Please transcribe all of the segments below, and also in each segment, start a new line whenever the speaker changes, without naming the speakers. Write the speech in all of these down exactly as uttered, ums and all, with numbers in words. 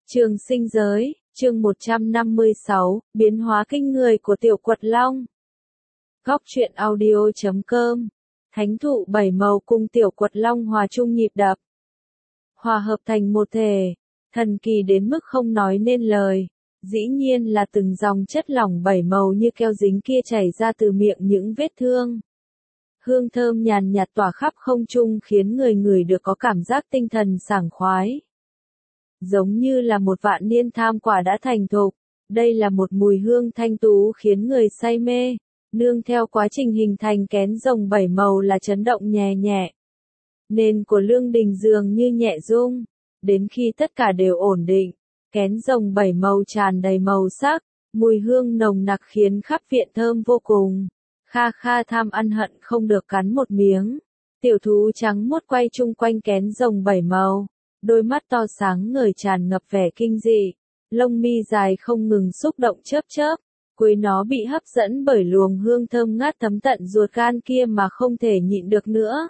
Trường sinh giới, chương một trăm năm mươi sáu, biến hóa kinh người của tiểu quật long. Góc truyện audio chấm com. Thánh thụ bảy màu cùng tiểu quật long hòa chung nhịp đập. Hòa hợp thành một thể, thần kỳ đến mức không nói nên lời. Dĩ nhiên là từng dòng chất lỏng bảy màu như keo dính kia chảy ra từ miệng những vết thương. Hương thơm nhàn nhạt tỏa khắp không trung khiến người ngửi được có cảm giác tinh thần sảng khoái. Giống như là một vạn niên tham quả đã thành thục, đây là một mùi hương thanh tú khiến người say mê, nương theo quá trình hình thành kén rồng bảy màu là chấn động nhẹ nhẹ. Nền của lương đình dường như nhẹ rung, đến khi tất cả đều ổn định, kén rồng bảy màu tràn đầy màu sắc, mùi hương nồng nặc khiến khắp viện thơm vô cùng. Kha Kha tham ăn hận không được cắn một miếng, tiểu thú trắng muốt quay chung quanh kén rồng bảy màu. Đôi mắt to sáng ngời tràn ngập vẻ kinh dị, lông mi dài không ngừng xúc động chớp chớp, cuối nó bị hấp dẫn bởi luồng hương thơm ngát thấm tận ruột gan kia mà không thể nhịn được nữa.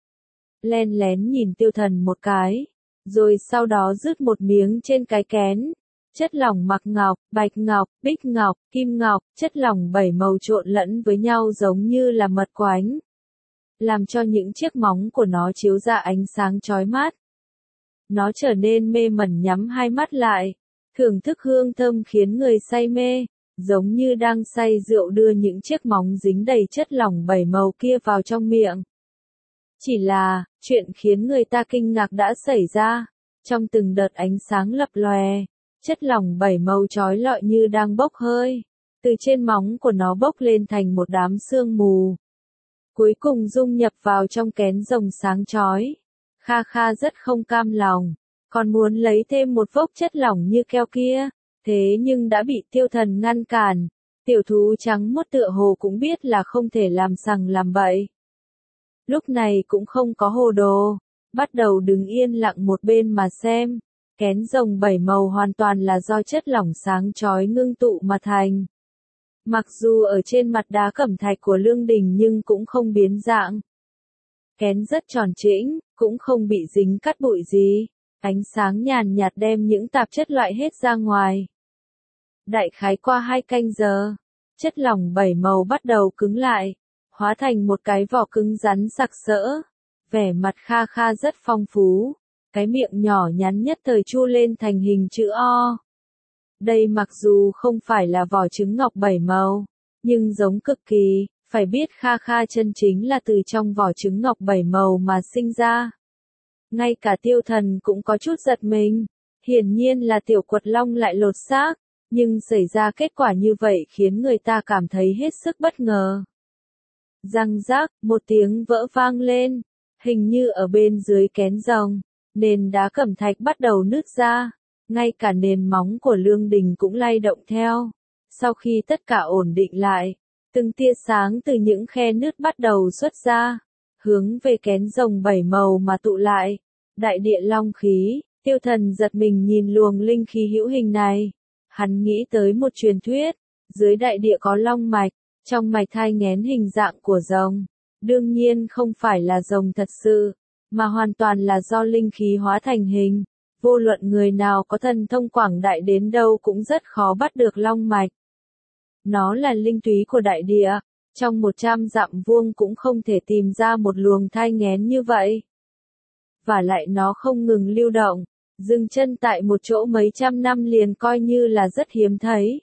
Len lén nhìn Tiêu Thần một cái, rồi sau đó rứt một miếng trên cái kén. Chất lỏng mặc ngọc, bạch ngọc, bích ngọc, kim ngọc, chất lỏng bảy màu trộn lẫn với nhau giống như là mật quánh, làm cho những chiếc móng của nó chiếu ra ánh sáng chói mắt. Nó trở nên mê mẩn nhắm hai mắt lại, thưởng thức hương thơm khiến người say mê, giống như đang say rượu đưa những chiếc móng dính đầy chất lỏng bảy màu kia vào trong miệng. Chỉ là, chuyện khiến người ta kinh ngạc đã xảy ra, trong từng đợt ánh sáng lập lòe, chất lỏng bảy màu chói lọi như đang bốc hơi, từ trên móng của nó bốc lên thành một đám sương mù. Cuối cùng dung nhập vào trong kén rồng sáng chói. Kha Kha rất không cam lòng, còn muốn lấy thêm một vốc chất lỏng như keo kia, thế nhưng đã bị Tiêu Thần ngăn cản. Tiểu thú trắng muốt tựa hồ cũng biết là không thể làm sằng làm bậy. Lúc này cũng không có hồ đồ, bắt đầu đứng yên lặng một bên mà xem. Kén rồng bảy màu hoàn toàn là do chất lỏng sáng chói ngưng tụ mà thành. Mặc dù ở trên mặt đá cẩm thạch của lương đình nhưng cũng không biến dạng. Kén rất tròn trĩnh, cũng không bị dính cát bụi gì, ánh sáng nhàn nhạt đem những tạp chất loại hết ra ngoài. Đại khái qua hai canh giờ, chất lỏng bảy màu bắt đầu cứng lại, hóa thành một cái vỏ cứng rắn sặc sỡ. Vẻ mặt Kha Kha rất phong phú, cái miệng nhỏ nhắn nhất thời chu lên thành hình chữ O. Đây mặc dù không phải là vỏ trứng ngọc bảy màu, nhưng giống cực kỳ. Phải biết Kha Kha chân chính là từ trong vỏ trứng ngọc bảy màu mà sinh ra. Ngay cả Tiêu Thần cũng có chút giật mình. Hiển nhiên là tiểu quật long lại lột xác, nhưng xảy ra kết quả như vậy khiến người ta cảm thấy hết sức bất ngờ. Răng rác, một tiếng vỡ vang lên, hình như ở bên dưới kén rồng, nền đá cẩm thạch bắt đầu nứt ra, ngay cả nền móng của lương đình cũng lay động theo. Sau khi tất cả ổn định lại, từng tia sáng từ những khe nứt bắt đầu xuất ra, hướng về kén rồng bảy màu mà tụ lại. Đại địa long khí, Tiêu Thần giật mình nhìn luồng linh khí hữu hình này. Hắn nghĩ tới một truyền thuyết, dưới đại địa có long mạch, trong mạch thai nghén hình dạng của rồng. Đương nhiên không phải là rồng thật sự, mà hoàn toàn là do linh khí hóa thành hình. Vô luận người nào có thần thông quảng đại đến đâu cũng rất khó bắt được long mạch. Nó là linh túy của đại địa, trong một trăm dặm vuông cũng không thể tìm ra một luồng thai nghén như vậy. Và lại nó không ngừng lưu động, dừng chân tại một chỗ mấy trăm năm liền coi như là rất hiếm thấy.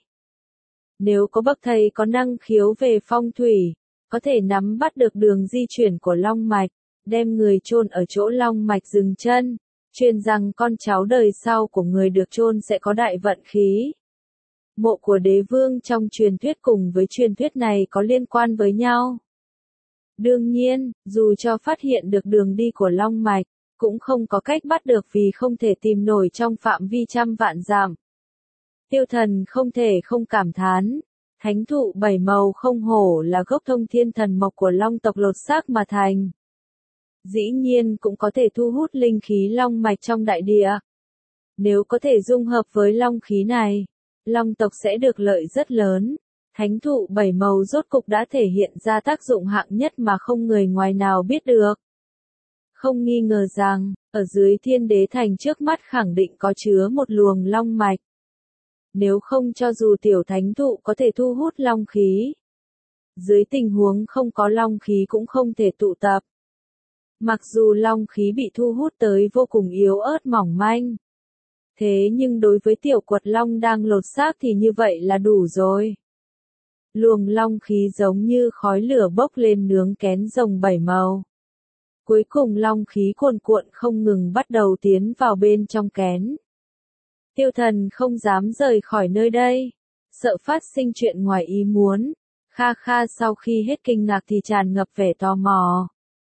Nếu có bậc thầy có năng khiếu về phong thủy, có thể nắm bắt được đường di chuyển của long mạch, đem người chôn ở chỗ long mạch dừng chân, truyền rằng con cháu đời sau của người được chôn sẽ có đại vận khí. Mộ của đế vương trong truyền thuyết cùng với truyền thuyết này có liên quan với nhau. Đương nhiên, dù cho phát hiện được đường đi của long mạch, cũng không có cách bắt được vì không thể tìm nổi trong phạm vi trăm vạn dặm. Tiêu Thần không thể không cảm thán, thánh thụ bảy màu không hổ là gốc thông thiên thần mộc của long tộc lột xác mà thành. Dĩ nhiên cũng có thể thu hút linh khí long mạch trong đại địa. Nếu có thể dung hợp với long khí này, long tộc sẽ được lợi rất lớn. Thánh thụ bảy màu rốt cục đã thể hiện ra tác dụng hạng nhất mà không người ngoài nào biết được. Không nghi ngờ rằng, Ở dưới thiên đế thành trước mắt khẳng định có chứa một luồng long mạch. Nếu không cho dù tiểu thánh thụ có thể thu hút long khí. Dưới tình huống không có long khí cũng không thể tụ tập. Mặc dù long khí bị thu hút tới vô cùng yếu ớt mỏng manh. Thế nhưng đối với tiểu quật long đang lột xác thì như vậy là đủ rồi. Luồng long khí giống như khói lửa bốc lên nướng kén rồng bảy màu. Cuối cùng long khí cuồn cuộn không ngừng bắt đầu tiến vào bên trong kén. Tiêu Thần không dám rời khỏi nơi đây, sợ phát sinh chuyện ngoài ý muốn. Kha Kha sau khi hết kinh ngạc thì tràn ngập vẻ tò mò.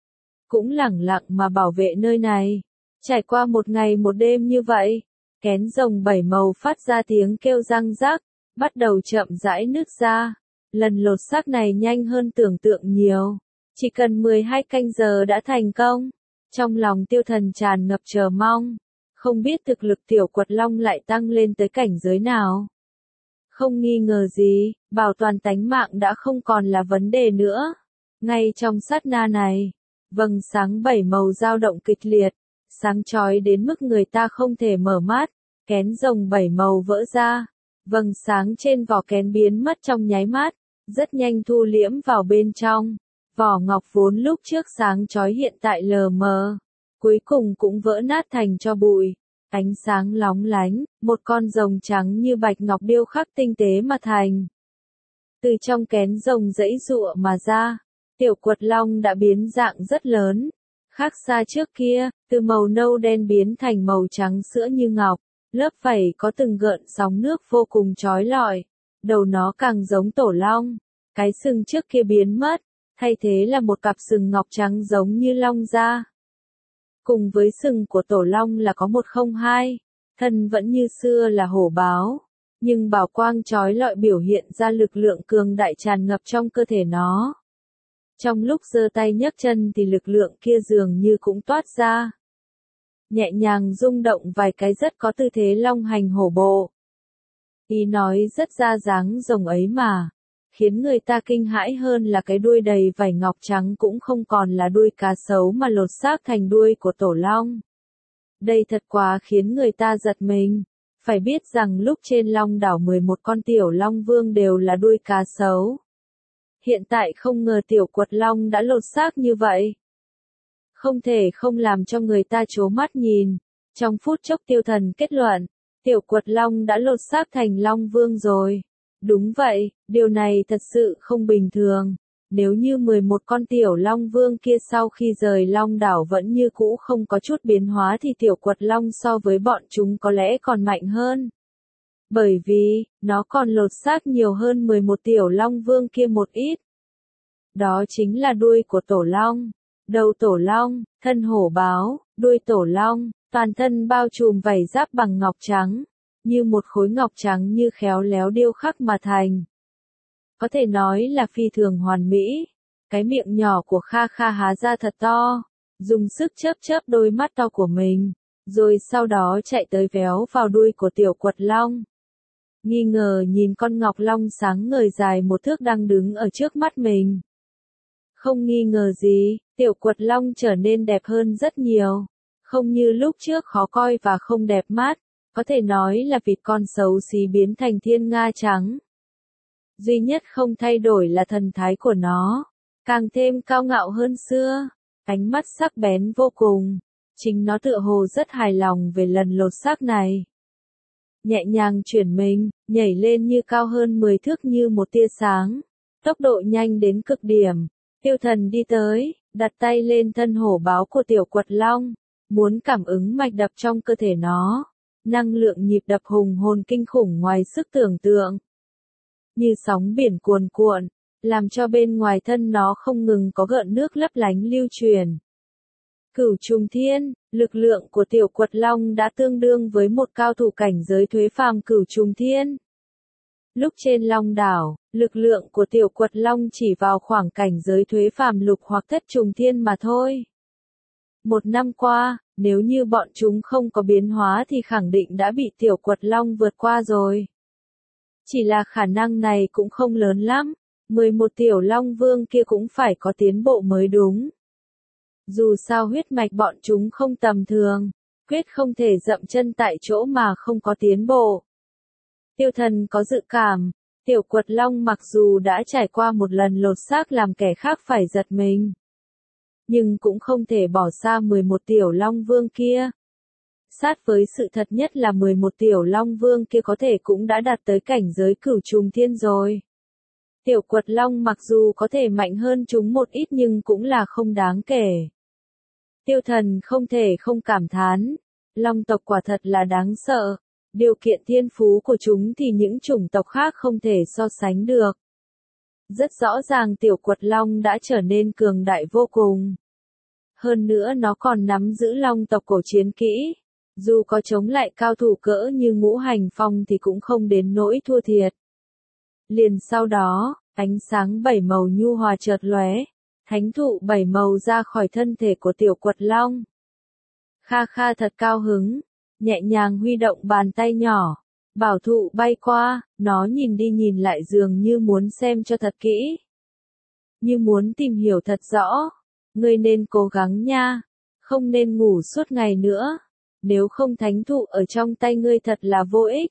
Cũng lẳng lặng mà bảo vệ nơi này. Trải qua một ngày một đêm như vậy, kén rồng bảy màu phát ra tiếng kêu răng rắc, bắt đầu chậm rãi nứt ra. Lần lột xác này nhanh hơn tưởng tượng nhiều. Chỉ cần mười hai canh giờ đã thành công. Trong lòng Tiêu Thần tràn ngập chờ mong. Không biết thực lực tiểu quật long lại tăng lên tới cảnh giới nào. Không nghi ngờ gì, bảo toàn tánh mạng đã không còn là vấn đề nữa. Ngay trong sát na này, vầng sáng bảy màu dao động kịch liệt, sáng chói đến mức người ta không thể mở mắt. Kén rồng bảy màu vỡ ra, vầng sáng trên vỏ kén biến mất trong nháy mắt, rất nhanh thu liễm vào bên trong. Vỏ ngọc vốn lúc trước sáng chói hiện tại lờ mờ, cuối cùng cũng vỡ nát thành tro bụi. Ánh sáng lóng lánh, một con rồng trắng như bạch ngọc điêu khắc tinh tế mà thành. Từ trong kén rồng dãy giụa mà ra, tiểu quật long đã biến dạng rất lớn. Khác xa trước kia, từ màu nâu đen biến thành màu trắng sữa như ngọc, lớp vảy có từng gợn sóng nước vô cùng chói lọi. Đầu nó càng giống tổ long, cái sừng trước kia biến mất, thay thế là một cặp sừng ngọc trắng giống như long da. Cùng với sừng của tổ long là có một không hai, thân vẫn như xưa là hổ báo, nhưng bảo quang chói lọi biểu hiện ra lực lượng cường đại tràn ngập trong cơ thể nó. Trong lúc giơ tay nhấc chân thì lực lượng kia dường như cũng toát ra. Nhẹ nhàng rung động vài cái rất có tư thế long hành hổ bộ. Ý nói rất ra dáng rồng ấy mà. Khiến người ta kinh hãi hơn là cái đuôi đầy vảy ngọc trắng cũng không còn là đuôi cá sấu mà lột xác thành đuôi của tổ long. Đây thật quá khiến người ta giật mình. Phải biết rằng lúc trên long đảo mười một con tiểu long vương đều là đuôi cá sấu. Hiện tại không ngờ tiểu quật long đã lột xác như vậy. Không thể không làm cho người ta trố mắt nhìn. Trong phút chốc Tiêu Thần kết luận, tiểu quật long đã lột xác thành long vương rồi. Đúng vậy, điều này thật sự không bình thường. Nếu như mười một con tiểu long vương kia sau khi rời long đảo vẫn như cũ không có chút biến hóa thì tiểu quật long so với bọn chúng có lẽ còn mạnh hơn. Bởi vì, nó còn lột xác nhiều hơn mười một tiểu long vương kia một ít. Đó chính là đuôi của tổ long, đầu tổ long, thân hổ báo, đuôi tổ long, toàn thân bao trùm vảy giáp bằng ngọc trắng. Như một khối ngọc trắng như khéo léo điêu khắc mà thành. Có thể nói là phi thường hoàn mỹ. Cái miệng nhỏ của Kha Kha há ra thật to, dùng sức chớp chớp đôi mắt to của mình, rồi sau đó chạy tới véo vào đuôi của tiểu quật long. Nghi ngờ nhìn con ngọc long sáng ngời dài một thước đang đứng ở trước mắt mình. Không nghi ngờ gì, tiểu quật long trở nên đẹp hơn rất nhiều. Không như lúc trước khó coi và không đẹp mắt. Có thể nói là vịt con xấu xí biến thành thiên nga trắng. Duy nhất không thay đổi là thần thái của nó, càng thêm cao ngạo hơn xưa, ánh mắt sắc bén vô cùng. Chính nó tựa hồ rất hài lòng về lần lột xác này. Nhẹ nhàng chuyển mình, nhảy lên như cao hơn mười thước như một tia sáng, tốc độ nhanh đến cực điểm. Tiêu Thần đi tới, đặt tay lên thân hổ báo của tiểu quật long, muốn cảm ứng mạch đập trong cơ thể nó. Năng lượng nhịp đập hùng hồn kinh khủng ngoài sức tưởng tượng. Như sóng biển cuồn cuộn, làm cho bên ngoài thân nó không ngừng có gợn nước lấp lánh lưu truyền. Cửu trùng thiên, lực lượng của tiểu quật long đã tương đương với một cao thủ cảnh giới thuế phàm cửu trùng thiên. Lúc trên long đảo, lực lượng của tiểu quật long chỉ vào khoảng cảnh giới thuế phàm lục hoặc thất trùng thiên mà thôi. Một năm qua, nếu như bọn chúng không có biến hóa thì khẳng định đã bị tiểu quật long vượt qua rồi. Chỉ là khả năng này cũng không lớn lắm, mười một tiểu long vương kia cũng phải có tiến bộ mới đúng. Dù sao huyết mạch bọn chúng không tầm thường, quyết không thể dậm chân tại chỗ mà không có tiến bộ. Tiêu Thần có dự cảm, Tiểu Quật Long mặc dù đã trải qua một lần lột xác làm kẻ khác phải giật mình, nhưng cũng không thể bỏ xa mười một tiểu Long Vương kia. Sát với sự thật nhất là mười một tiểu Long Vương kia có thể cũng đã đạt tới cảnh giới cửu trùng thiên rồi. Tiểu Quật Long mặc dù có thể mạnh hơn chúng một ít nhưng cũng là không đáng kể. Tiêu Thần không thể không cảm thán, Long tộc quả thật là đáng sợ, điều kiện thiên phú của chúng thì những chủng tộc khác không thể so sánh được. Rất rõ ràng Tiểu Quật Long đã trở nên cường đại vô cùng. Hơn nữa nó còn nắm giữ Long tộc cổ chiến kỹ, dù có chống lại cao thủ cỡ như Ngũ Hành Phong thì cũng không đến nỗi thua thiệt. Liền sau đó, ánh sáng bảy màu nhu hòa chợt lóe, thánh thụ bảy màu ra khỏi thân thể của Tiểu Quật Long. Kha Kha thật cao hứng, nhẹ nhàng huy động bàn tay nhỏ, bảo thụ bay qua, nó nhìn đi nhìn lại dường như muốn xem cho thật kỹ. Như muốn tìm hiểu thật rõ, ngươi nên cố gắng nha, không nên ngủ suốt ngày nữa, nếu không thánh thụ ở trong tay ngươi thật là vô ích.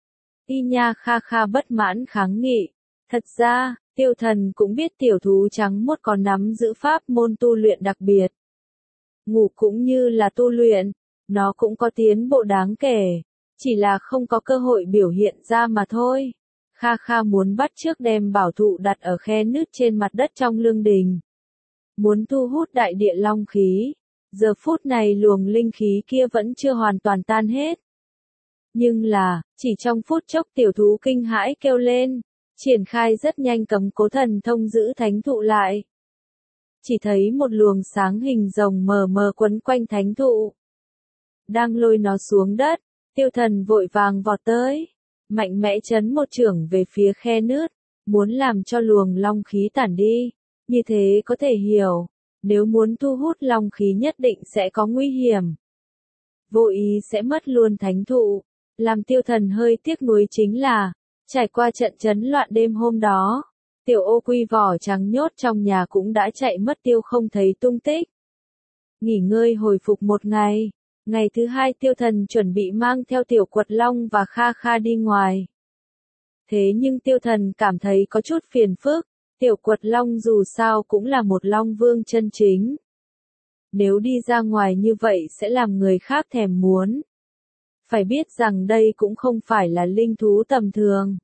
Y nha Kha Kha bất mãn kháng nghị, thật ra, Tiêu Thần cũng biết tiểu thú trắng mốt còn nắm giữ pháp môn tu luyện đặc biệt. Ngủ cũng như là tu luyện, nó cũng có tiến bộ đáng kể, chỉ là không có cơ hội biểu hiện ra mà thôi. Kha Kha muốn bắt chước đem bảo thụ đặt ở khe nứt trên mặt đất trong lương đình. Muốn thu hút đại địa long khí, giờ phút này luồng linh khí kia vẫn chưa hoàn toàn tan hết. Nhưng là, chỉ trong phút chốc tiểu thú kinh hãi kêu lên, triển khai rất nhanh cấm cố thần thông giữ thánh thụ lại. Chỉ thấy một luồng sáng hình rồng mờ mờ quấn quanh thánh thụ. Đang lôi nó xuống đất, Tiêu Thần vội vàng vọt tới, mạnh mẽ chấn một chưởng về phía khe nứt, muốn làm cho luồng long khí tản đi, như thế có thể hiểu, nếu muốn thu hút long khí nhất định sẽ có nguy hiểm. Vô ý sẽ mất luôn thánh thụ, làm Tiêu Thần hơi tiếc nuối chính là, trải qua trận chấn loạn đêm hôm đó, tiểu ô quy vỏ trắng nhốt trong nhà cũng đã chạy mất tiêu không thấy tung tích. Nghỉ ngơi hồi phục một ngày, ngày thứ hai Tiêu Thần chuẩn bị mang theo Tiểu Quật Long và Kha Kha đi ngoài. Thế nhưng Tiêu Thần cảm thấy có chút phiền phức, Tiểu Quật Long dù sao cũng là một Long Vương chân chính. Nếu đi ra ngoài như vậy sẽ làm người khác thèm muốn. Phải biết rằng đây cũng không phải là linh thú tầm thường.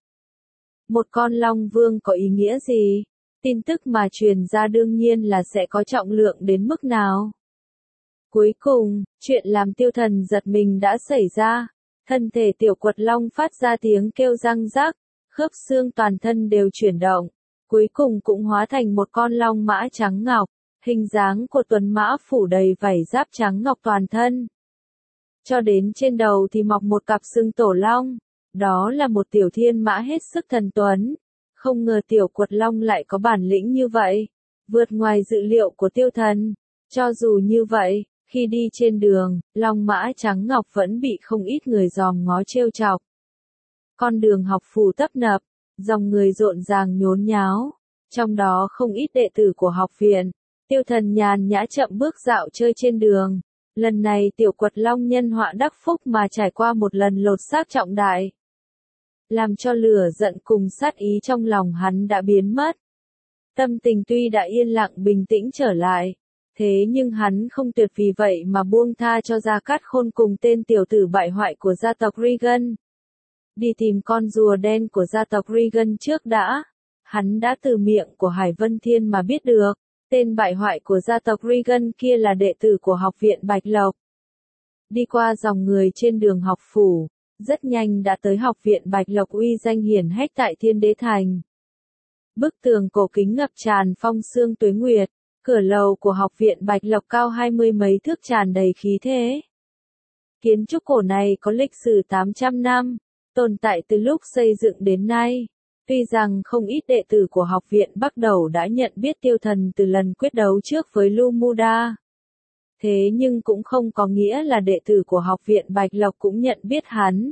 Một con Long Vương có ý nghĩa gì? Tin tức mà truyền ra đương nhiên là sẽ có trọng lượng đến mức nào. Cuối cùng, chuyện làm Tiêu Thần giật mình đã xảy ra. Thân thể Tiểu Quật Long phát ra tiếng kêu răng rắc, khớp xương toàn thân đều chuyển động. Cuối cùng cũng hóa thành một con long mã trắng ngọc, hình dáng của tuấn mã phủ đầy vảy giáp trắng ngọc toàn thân. Cho đến trên đầu thì mọc một cặp xương tổ long, đó là một tiểu thiên mã hết sức thần tuấn. Không ngờ Tiểu Quật Long lại có bản lĩnh như vậy, vượt ngoài dự liệu của Tiêu Thần. Cho dù như vậy, khi đi trên đường, long mã trắng ngọc vẫn bị không ít người dòm ngó trêu chọc. Con đường học phủ tấp nập, dòng người rộn ràng nhốn nháo, trong đó không ít đệ tử của học viện. Tiêu Thần nhàn nhã chậm bước dạo chơi trên đường. Lần này Tiểu Quật Long nhân họa đắc phúc mà trải qua một lần lột xác trọng đại, làm cho lửa giận cùng sát ý trong lòng hắn đã biến mất. Tâm tình tuy đã yên lặng bình tĩnh trở lại, thế nhưng hắn không tuyệt vì vậy mà buông tha cho Gia Cát Khôn cùng tên tiểu tử bại hoại của gia tộc Regan. Đi tìm con rùa đen của gia tộc Regan trước đã. Hắn đã từ miệng của Hải Vân Thiên mà biết được, tên bại hoại của gia tộc Regan kia là đệ tử của học viện Bạch Lộc. Đi qua dòng người trên đường học phủ, rất nhanh đã tới học viện Bạch Lộc uy danh hiển hách tại Thiên Đế Thành. Bức tường cổ kính ngập tràn phong sương tuế nguyệt, cửa lầu của học viện Bạch Lộc cao hai mươi mấy thước tràn đầy khí thế. Kiến trúc cổ này có lịch sử tám trăm năm, tồn tại từ lúc xây dựng đến nay. Tuy rằng không ít đệ tử của học viện bắt đầu đã nhận biết Tiêu Thần từ lần quyết đấu trước với Lumuda. Thế nhưng cũng không có nghĩa là đệ tử của học viện Bạch Lộc cũng nhận biết hắn.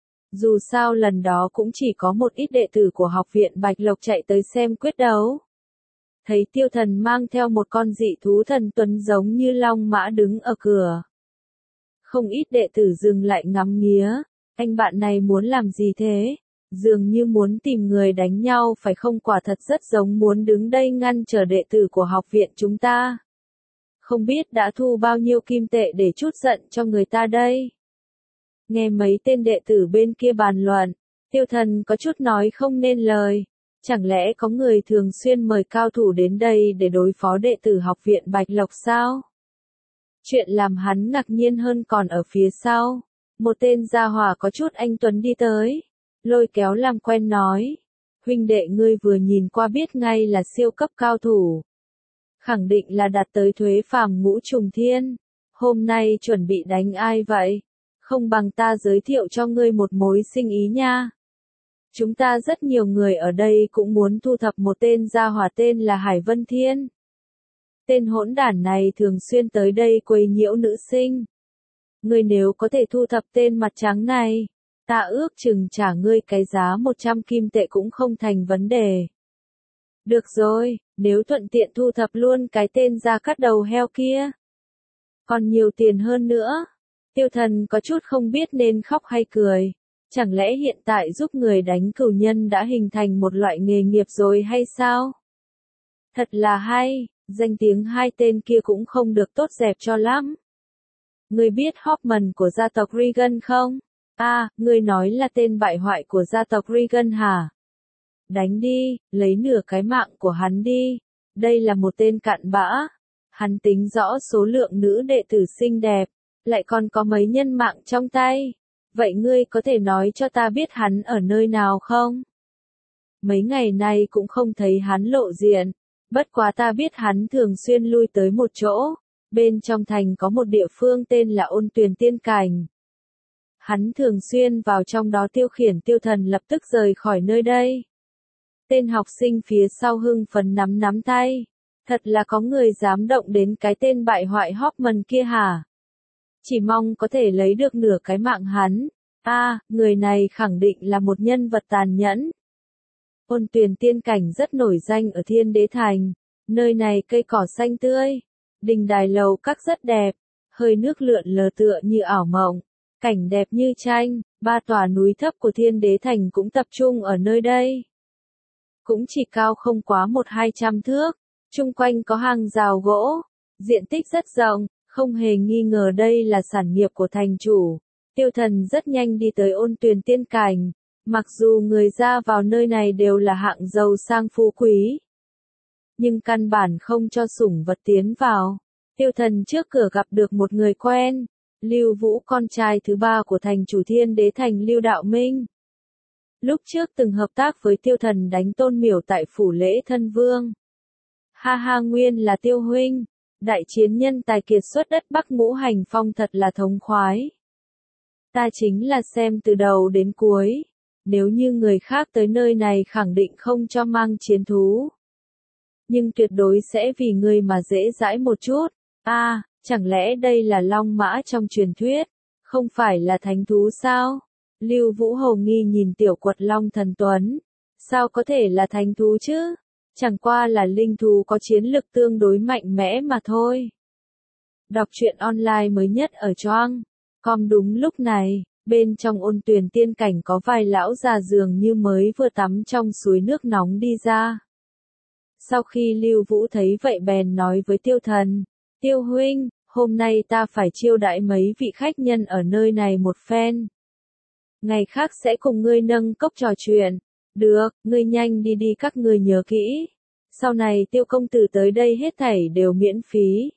Dù sao lần đó cũng chỉ có một ít đệ tử của học viện Bạch Lộc chạy tới xem quyết đấu. thấy Tiêu Thần mang theo một con dị thú thần tuấn giống như long mã đứng ở cửa. Không ít đệ tử dừng lại ngắm nghía, anh bạn này muốn làm gì thế? Dường như muốn tìm người đánh nhau phải không, quả thật rất giống muốn đứng đây ngăn trở đệ tử của học viện chúng ta. Không biết đã thu bao nhiêu kim tệ để trút giận cho người ta đây. Nghe mấy tên đệ tử bên kia bàn luận, Tiêu Thần có chút nói không nên lời. Chẳng lẽ có người thường xuyên mời cao thủ đến đây để đối phó đệ tử học viện Bạch Lộc sao? Chuyện làm hắn ngạc nhiên hơn còn ở phía sau. Một tên gia hỏa có chút anh tuấn đi tới, lôi kéo làm quen nói. Huynh đệ ngươi vừa nhìn qua biết ngay là siêu cấp cao thủ. Khẳng định là đạt tới thuế phàm ngũ trùng thiên. Hôm nay chuẩn bị đánh ai vậy? Không bằng ta giới thiệu cho ngươi một mối sinh ý nha. Chúng ta rất nhiều người ở đây cũng muốn thu thập một tên gia hỏa tên là Hải Vân Thiên. Tên hỗn đản này thường xuyên tới đây quấy nhiễu nữ sinh. Ngươi nếu có thể thu thập tên mặt trắng này, ta ước chừng trả ngươi cái giá một trăm kim tệ cũng không thành vấn đề. Được rồi, nếu thuận tiện thu thập luôn cái tên da cắt đầu heo kia. Còn nhiều tiền hơn nữa. Tiêu Thần có chút không biết nên khóc hay cười. Chẳng lẽ hiện tại giúp người đánh cửu nhân đã hình thành một loại nghề nghiệp rồi hay sao? Thật là hay, danh tiếng hai tên kia cũng không được tốt đẹp cho lắm. Ngươi biết Hoffman của gia tộc Regan không? À, ngươi nói là tên bại hoại của gia tộc Regan hả? Đánh đi, lấy nửa cái mạng của hắn đi. Đây là một tên cặn bã. Hắn tính rõ số lượng nữ đệ tử xinh đẹp, lại còn có mấy nhân mạng trong tay. Vậy ngươi có thể nói cho ta biết hắn ở nơi nào không? Mấy ngày nay cũng không thấy hắn lộ diện. Bất quá ta biết hắn thường xuyên lui tới một chỗ. Bên trong thành có một địa phương tên là Ôn Tuyền Tiên Cảnh. Hắn thường xuyên vào trong đó tiêu khiển Tiêu Thần lập tức rời khỏi nơi đây. Tên học sinh phía sau hưng phấn nắm nắm tay. Thật là có người dám động đến cái tên bại hoại Hoffman kia hả? Chỉ mong có thể lấy được nửa cái mạng hắn. À, người này khẳng định là một nhân vật tàn nhẫn. Ôn Tuyền Tiên Cảnh rất nổi danh ở Thiên Đế Thành. Nơi này cây cỏ xanh tươi. Đình đài lầu các rất đẹp. Hơi nước lượn lờ tựa như ảo mộng. Cảnh đẹp như tranh. Ba tòa núi thấp của Thiên Đế Thành cũng tập trung ở nơi đây. Cũng chỉ cao không quá một hai trăm thước. Chung quanh có hàng rào gỗ. Diện tích rất rộng. Không hề nghi ngờ đây là sản nghiệp của thành chủ. Tiêu Thần rất nhanh đi tới Ôn Tuyền Tiên Cảnh. Mặc dù người ra vào nơi này đều là hạng giàu sang phú quý, nhưng căn bản không cho sủng vật tiến vào. Tiêu Thần trước cửa gặp được một người quen, Lưu Vũ, con trai thứ ba của thành chủ Thiên Đế Thành Lưu Đạo Minh. Lúc trước từng hợp tác với Tiêu Thần đánh Tôn Miểu tại phủ lễ thân vương. Ha ha, nguyên là Tiêu huynh, đại chiến nhân tài kiệt xuất đất Bắc Ngũ Hành Phong thật là thống khoái. Ta chính là xem từ đầu đến cuối. Nếu như người khác tới nơi này khẳng định không cho mang chiến thú. Nhưng tuyệt đối sẽ vì người mà dễ dãi một chút. À, chẳng lẽ đây là long mã trong truyền thuyết? Không phải là thánh thú sao? Lưu Vũ hồ nghi nhìn tiểu quật long thần tuấn. Sao có thể là thánh thú chứ? Chẳng qua là linh thú có chiến lực tương đối mạnh mẽ mà thôi. Đọc truyện online mới nhất ở Choang. Com đúng lúc này. Bên trong Ôn Tuyền Tiên Cảnh có vài lão già dường như mới vừa tắm trong suối nước nóng đi ra. Sau khi Lưu Vũ thấy vậy bèn nói với Tiêu Thần, Tiêu huynh, hôm nay ta phải chiêu đãi mấy vị khách nhân ở nơi này một phen. Ngày khác sẽ cùng ngươi nâng cốc trò chuyện. Được, ngươi nhanh đi đi, các ngươi nhớ kỹ. Sau này Tiêu công tử tới đây hết thảy đều miễn phí.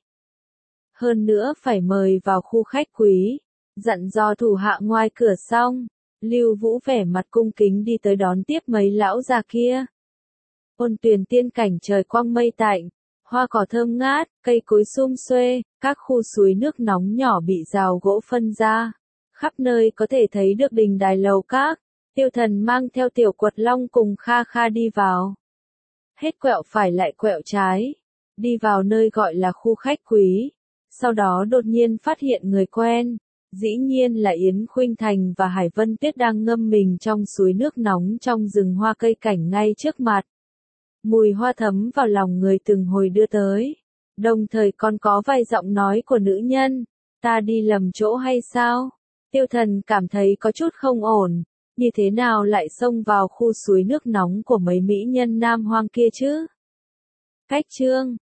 Hơn nữa phải mời vào khu khách quý. Dặn dò thủ hạ ngoài cửa xong, Lưu Vũ vẻ mặt cung kính đi tới đón tiếp mấy lão già kia. Ôn Tuyền Tiên Cảnh trời quang mây tạnh, hoa cỏ thơm ngát, cây cối sum xuê, các khu suối nước nóng nhỏ bị rào gỗ phân ra. Khắp nơi có thể thấy được đình đài lầu các. Tiêu Thần mang theo tiểu quật long cùng Kha Kha đi vào. Hết quẹo phải lại quẹo trái. Đi vào nơi gọi là khu khách quý. Sau đó đột nhiên phát hiện người quen. Dĩ nhiên là Yến Khuynh Thành và Hải Vân Tuyết đang ngâm mình trong suối nước nóng trong rừng hoa cây cảnh ngay trước mặt. Mùi hoa thấm vào lòng người từng hồi đưa tới. Đồng thời còn có vài giọng nói của nữ nhân. Ta đi lầm chỗ hay sao? Tiêu Thần cảm thấy có chút không ổn. Như thế nào lại xông vào khu suối nước nóng của mấy mỹ nhân nam hoang kia chứ? Cách chương